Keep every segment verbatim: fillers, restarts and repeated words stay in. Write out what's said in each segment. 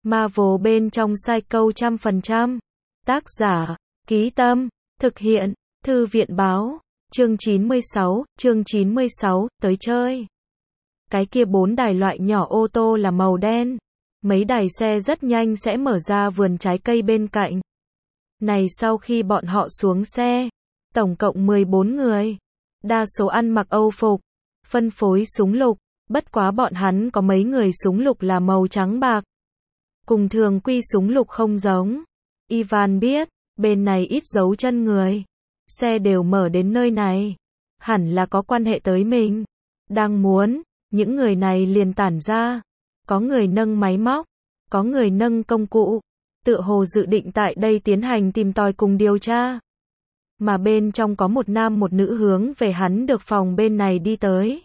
Marvel bên trong Psycho trăm phần trăm. Tác giả, Ký Tâm, thực hiện, Thư viện báo, chương chín mươi sáu, chương chín mươi sáu, tới chơi. Cái kia bốn đài loại nhỏ ô tô là màu đen. Mấy đài xe rất nhanh sẽ mở ra vườn trái cây bên cạnh. Này sau khi bọn họ xuống xe, tổng cộng mười bốn người. Đa số ăn mặc Âu phục, phân phối súng lục, bất quá bọn hắn có mấy người súng lục là màu trắng bạc. Cùng thường quy súng lục không giống. Ivan biết, bên này ít dấu chân người. Xe đều mở đến nơi này. Hẳn là có quan hệ tới mình. Đang muốn, những người này liền tản ra. Có người nâng máy móc, có người nâng công cụ. Tựa hồ dự định tại đây tiến hành tìm tòi cùng điều tra. Mà bên trong có một nam một nữ hướng về hắn được phòng bên này đi tới.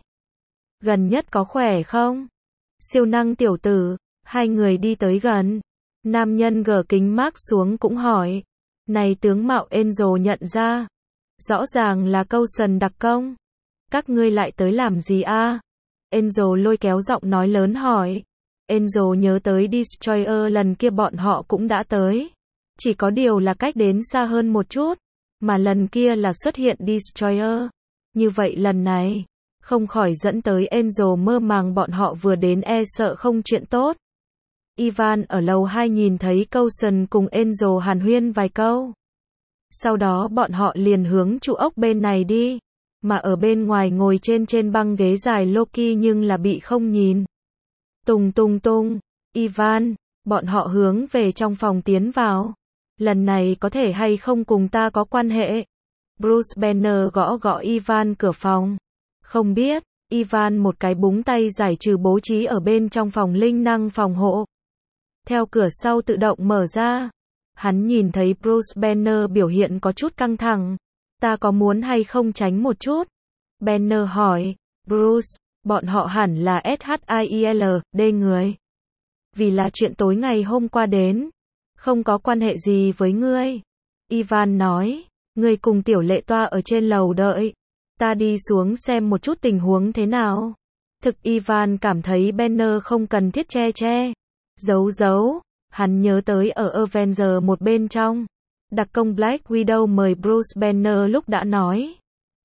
Gần nhất có khỏe không? Siêu năng tiểu tử, hai người đi tới gần. Nam nhân gỡ kính mác xuống cũng hỏi. Này tướng mạo Angel nhận ra. Rõ ràng là Coulson đặc công. Các ngươi lại tới làm gì a? Angel lôi kéo giọng nói lớn hỏi. Angel nhớ tới Destroyer lần kia bọn họ cũng đã tới. Chỉ có điều là cách đến xa hơn một chút. Mà lần kia là xuất hiện Destroyer. Như vậy lần này, không khỏi dẫn tới Angel mơ màng bọn họ vừa đến e sợ không chuyện tốt. Ivan ở lầu hai nhìn thấy Coulson cùng Angel hàn huyên vài câu. Sau đó bọn họ liền hướng trụ ốc bên này đi. Mà ở bên ngoài ngồi trên trên băng ghế dài Loki nhưng là bị không nhìn. Tung tung tung, Ivan, bọn họ hướng về trong phòng tiến vào. Lần này có thể hay không cùng ta có quan hệ? Bruce Banner gõ gõ Ivan cửa phòng. Không biết, Ivan một cái búng tay giải trừ bố trí ở bên trong phòng linh năng phòng hộ. Theo cửa sau tự động mở ra. Hắn nhìn thấy Bruce Banner biểu hiện có chút căng thẳng. Ta có muốn hay không tránh một chút? Banner hỏi, Bruce, bọn họ hẳn là SHIELD người. Vì là chuyện tối ngày hôm qua đến. Không có quan hệ gì với ngươi. Ivan nói, ngươi cùng tiểu lệ toa ở trên lầu đợi. Ta đi xuống xem một chút tình huống thế nào. Thực Ivan cảm thấy Banner không cần thiết che che. Giấu giấu, hắn nhớ tới ở Avenger một bên trong. Đặc công Black Widow mời Bruce Banner lúc đã nói.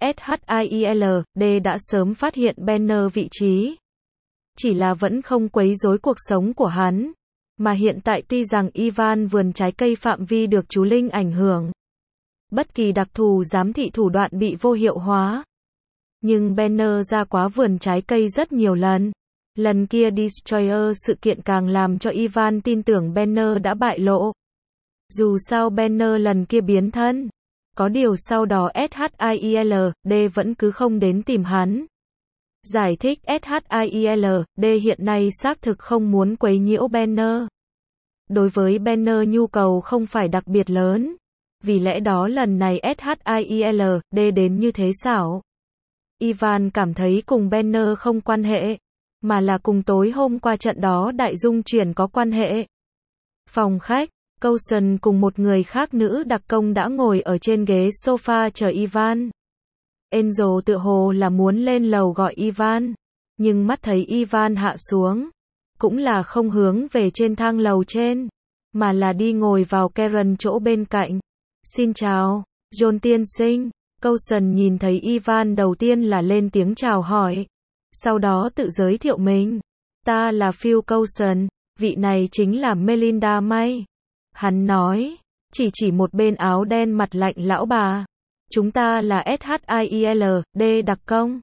SHIELD đã sớm phát hiện Banner vị trí. Chỉ là vẫn không quấy rối cuộc sống của hắn. Mà hiện tại tuy rằng Ivan vườn trái cây phạm vi được chú linh ảnh hưởng. Bất kỳ đặc thù giám thị thủ đoạn bị vô hiệu hóa. Nhưng Banner ra quá vườn trái cây rất nhiều lần. Lần kia Destroyer sự kiện càng làm cho Ivan tin tưởng Banner đã bại lộ. Dù sao Banner lần kia biến thân. Có điều sau đó SHIELD vẫn cứ không đến tìm hắn. Giải thích SHIELD hiện nay xác thực không muốn quấy nhiễu Banner. Đối với Banner nhu cầu không phải đặc biệt lớn. Vì lẽ đó lần này SHIELD đến như thế xảo. Ivan cảm thấy cùng Banner không quan hệ. Mà là cùng tối hôm qua trận đó đại dung chuyển có quan hệ. Phòng khách, Coulson cùng một người khác nữ đặc công đã ngồi ở trên ghế sofa chờ Ivan. Angel tựa hồ là muốn lên lầu gọi Ivan. Nhưng mắt thấy Ivan hạ xuống. Cũng là không hướng về trên thang lầu trên. Mà là đi ngồi vào Karen chỗ bên cạnh. Xin chào, John tiên sinh. Coulson nhìn thấy Ivan đầu tiên là lên tiếng chào hỏi. Sau đó tự giới thiệu mình. Ta là Phil Coulson, vị này chính là Melinda May. Hắn nói, chỉ chỉ một bên áo đen mặt lạnh lão bà. Chúng ta là SHIELD đặc công.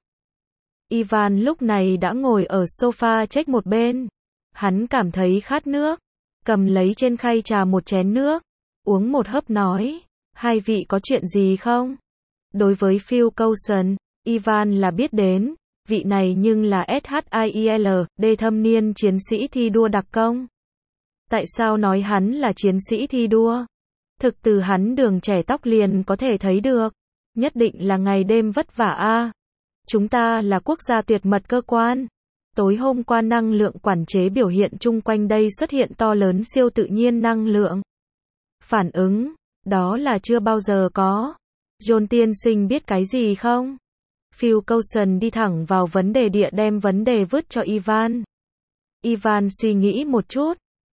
Ivan lúc này đã ngồi ở sofa trách một bên. Hắn cảm thấy khát nước. Cầm lấy trên khay trà một chén nước. Uống một hớp nói, hai vị có chuyện gì không? Đối với Phil Coulson, Ivan là biết đến. Vị này nhưng là SHIELD thâm niên chiến sĩ thi đua đặc công. Tại sao nói hắn là chiến sĩ thi đua? Thực từ hắn đường trẻ tóc liền có thể thấy được. Nhất định là ngày đêm vất vả a. Chúng ta là quốc gia tuyệt mật cơ quan. Tối hôm qua năng lượng quản chế biểu hiện chung quanh đây xuất hiện to lớn siêu tự nhiên năng lượng. Phản ứng, đó là chưa bao giờ có. John tiên sinh biết cái gì không? Phil Coulson đi thẳng vào vấn đề địa đem vấn đề vứt cho Ivan. Ivan suy nghĩ một chút.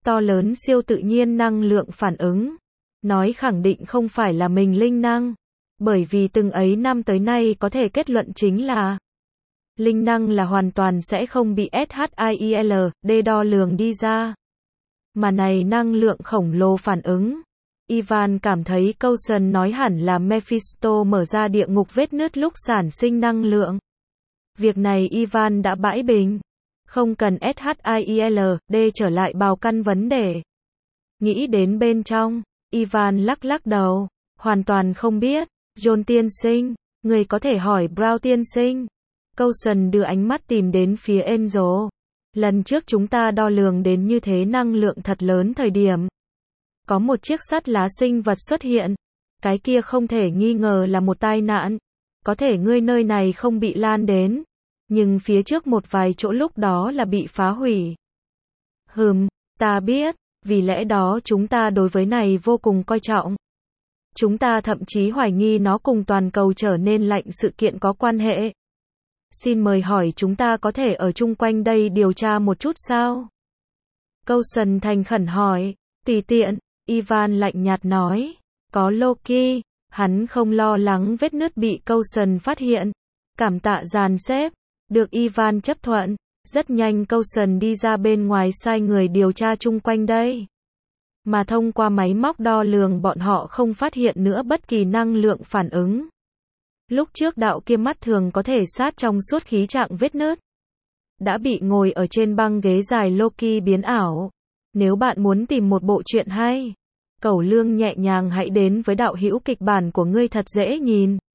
to lớn siêu tự nhiên năng lượng phản ứng. Nói khẳng định không phải là mình linh năng. Bởi vì từng ấy năm tới nay có thể kết luận chính là linh năng là hoàn toàn sẽ không bị SHIELD đo lường đi ra. Mà này năng lượng khổng lồ phản ứng. Ivan cảm thấy Coulson nói hẳn là Mephisto mở ra địa ngục vết nứt lúc sản sinh năng lượng. Việc này Ivan đã bãi bình. Không cần SHIELD trở lại bào căn vấn đề. Nghĩ đến bên trong, Ivan lắc lắc đầu. Hoàn toàn không biết. John tiên sinh, người có thể hỏi Brown tiên sinh. Coulson đưa ánh mắt tìm đến phía Angel. Lần trước chúng ta đo lường đến như thế năng lượng thật lớn thời điểm. Có một chiếc sắt lá sinh vật xuất hiện. Cái kia không thể nghi ngờ là một tai nạn. Có thể ngươi nơi này không bị lan đến. Nhưng phía trước một vài chỗ lúc đó là bị phá hủy. Hừm, ta biết. Vì lẽ đó chúng ta đối với này vô cùng coi trọng. Chúng ta thậm chí hoài nghi nó cùng toàn cầu trở nên lạnh sự kiện có quan hệ. Xin mời hỏi chúng ta có thể ở chung quanh đây điều tra một chút sao? Coulson thành khẩn hỏi. Tùy tiện, Ivan lạnh nhạt nói. Có Loki, hắn không lo lắng vết nứt bị Coulson phát hiện. Cảm tạ dàn xếp. Được Ivan chấp thuận. Rất nhanh Coulson đi ra bên ngoài sai người điều tra chung quanh đây. Mà thông qua máy móc đo lường bọn họ không phát hiện nữa bất kỳ năng lượng phản ứng. Lúc trước đạo kia mắt thường có thể sát trong suốt khí trạng vết nứt. Đã bị ngồi ở trên băng ghế dài Loki biến ảo. Nếu bạn muốn tìm một bộ truyện hay, Cẩu Lương nhẹ nhàng hãy đến với đạo hữu kịch bản của ngươi thật dễ nhìn.